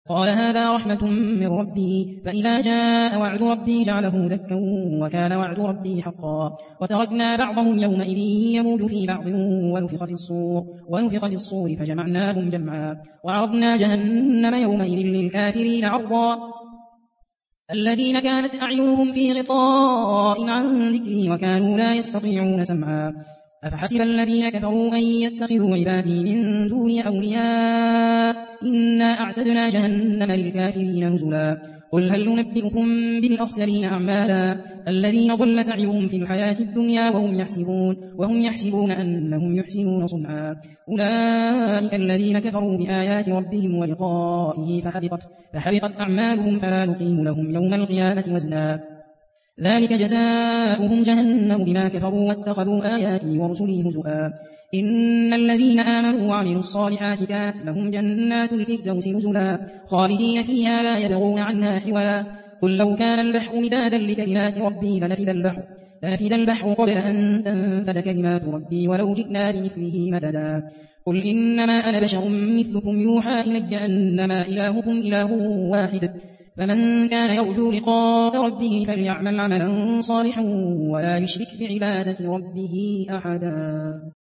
قال هذا رحمة من ربي فإذا جاء وعد ربي جعله دكا وكان وعد ربي حقا وتركنا بعضهم يومئذ يموج في بعض ونفخ في الصور فجمعناهم جمعا وعرضنا جهنم يومئذ للكافرين عرضا الذين كانت أعينهم في غطاء عن ذكري وكانوا لا يستطيعون سمعا أفحسب الذين كفروا أن يتخذوا عبادي من دوني أولياء إنا أعتدنا جهنم للكافرين نزلا قل هل ننبئكم بالأخسرين أعمالا الذين ضل سعيهم في الحياة الدنيا وهم يحسبون أنهم يحسنون صنعا أولئك الذين كفروا بآيات ربهم ولقائه فحبطت أعمالهم فلا نقيم لهم يوم القيامة وزنا ذلك جزاؤهم جهنم بما كفروا واتخذوا آياتي ورسلي هزؤا إن الذين آمنوا وعملوا الصالحات كانت لهم جنات الفردوس نزلا خالدين فيها لا يبغون عنها حولا قل لو كان البحر مدادا لكلمات ربي لنفد البحر قبل أن تنفد كلمات ربي ولو جئنا بمثله مددا قل إنما أنا بشر مثلكم يوحى إلي أنما إلهكم إله واحد فمن كان يرجو لقاء ربه فليعمل عملا صالحا ولا يشرك بعبادة ربه أحدا.